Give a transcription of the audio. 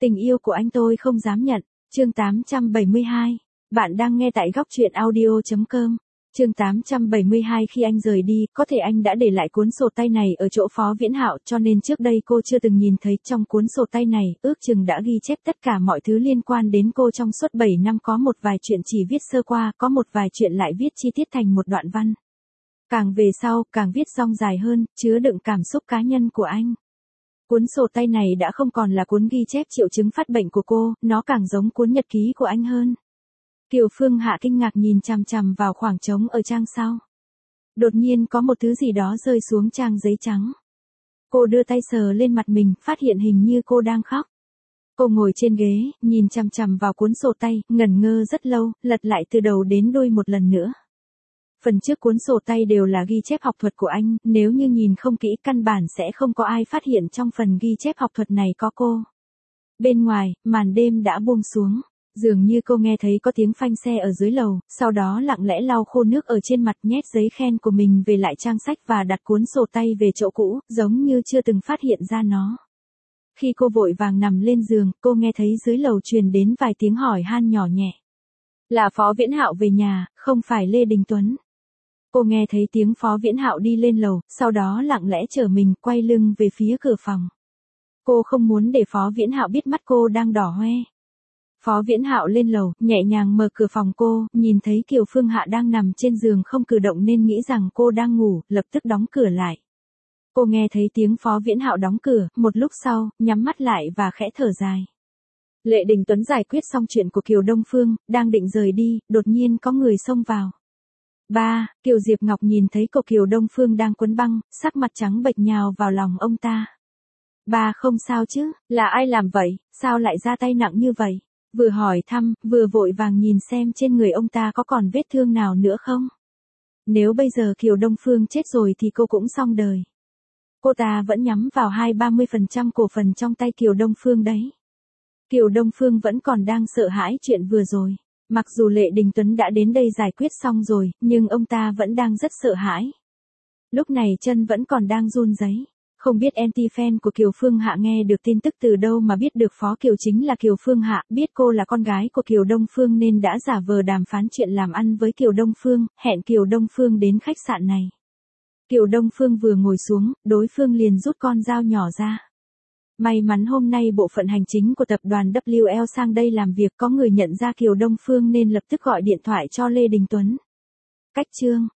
Tình yêu của anh tôi không dám nhận. Chương 872. Bạn đang nghe tại góc truyện audio.com. Chương 872. Khi anh rời đi, có thể anh đã để lại cuốn sổ tay này ở chỗ Phó Viễn Hạo, cho nên trước đây cô chưa từng nhìn thấy. Trong cuốn sổ tay này, ước chừng đã ghi chép tất cả mọi thứ liên quan đến cô trong suốt 7 năm. Có một vài chuyện chỉ viết sơ qua, có một vài chuyện lại viết chi tiết thành một đoạn văn. Càng về sau, càng viết dong dài hơn, chứa đựng cảm xúc cá nhân của anh. Cuốn sổ tay này đã không còn là cuốn ghi chép triệu chứng phát bệnh của cô, nó càng giống cuốn nhật ký của anh hơn. Kiều Phương Hạ kinh ngạc nhìn chằm chằm vào khoảng trống ở trang sau. Đột nhiên có một thứ gì đó rơi xuống trang giấy trắng. Cô đưa tay sờ lên mặt mình, phát hiện hình như cô đang khóc. Cô ngồi trên ghế, nhìn chằm chằm vào cuốn sổ tay, ngẩn ngơ rất lâu, lật lại từ đầu đến đuôi một lần nữa. Phần trước cuốn sổ tay đều là ghi chép học thuật của anh, nếu như nhìn không kỹ căn bản sẽ không có ai phát hiện trong phần ghi chép học thuật này có cô. Bên ngoài, màn đêm đã buông xuống. Dường như cô nghe thấy có tiếng phanh xe ở dưới lầu, sau đó lặng lẽ lau khô nước ở trên mặt, nhét giấy khen của mình về lại trang sách và đặt cuốn sổ tay về chỗ cũ, giống như chưa từng phát hiện ra nó. Khi cô vội vàng nằm lên giường, cô nghe thấy dưới lầu truyền đến vài tiếng hỏi han nhỏ nhẹ. Là Phó Viễn Hạo về nhà, không phải Lê Đình Tuấn. Cô nghe thấy tiếng Phó Viễn Hạo đi lên lầu, sau đó lặng lẽ trở mình, quay lưng về phía cửa phòng. Cô không muốn để Phó Viễn Hạo biết mắt cô đang đỏ hoe. Phó Viễn Hạo lên lầu, nhẹ nhàng mở cửa phòng cô, nhìn thấy Kiều Phương Hạ đang nằm trên giường không cử động nên nghĩ rằng cô đang ngủ, lập tức đóng cửa lại. Cô nghe thấy tiếng Phó Viễn Hạo đóng cửa, một lúc sau, nhắm mắt lại và khẽ thở dài. Lệ Đình Tuấn giải quyết xong chuyện của Kiều Đông Phương, đang định rời đi, đột nhiên có người xông vào. Ba, Kiều Diệp Ngọc nhìn thấy cô Kiều Đông Phương đang quấn băng, sắc mặt trắng bệch nhào vào lòng ông ta. Ba không sao chứ, là ai làm vậy, sao lại ra tay nặng như vậy? Vừa hỏi thăm, vừa vội vàng nhìn xem trên người ông ta có còn vết thương nào nữa không? Nếu bây giờ Kiều Đông Phương chết rồi thì cô cũng xong đời. Cô ta vẫn nhắm vào 20-30% cổ phần trong tay Kiều Đông Phương đấy. Kiều Đông Phương vẫn còn đang sợ hãi chuyện vừa rồi. Mặc dù Lệ Đình Tuấn đã đến đây giải quyết xong rồi, nhưng ông ta vẫn đang rất sợ hãi. Lúc này chân vẫn còn đang run rẩy. Không biết anti-fan của Kiều Phương Hạ nghe được tin tức từ đâu mà biết được Phó Kiều chính là Kiều Phương Hạ, biết cô là con gái của Kiều Đông Phương nên đã giả vờ đàm phán chuyện làm ăn với Kiều Đông Phương, hẹn Kiều Đông Phương đến khách sạn này. Kiều Đông Phương vừa ngồi xuống, đối phương liền rút con dao nhỏ ra. May mắn hôm nay bộ phận hành chính của tập đoàn WL sang đây làm việc, có người nhận ra Kiều Đông Phương nên lập tức gọi điện thoại cho Lê Đình Tuấn. Cách chương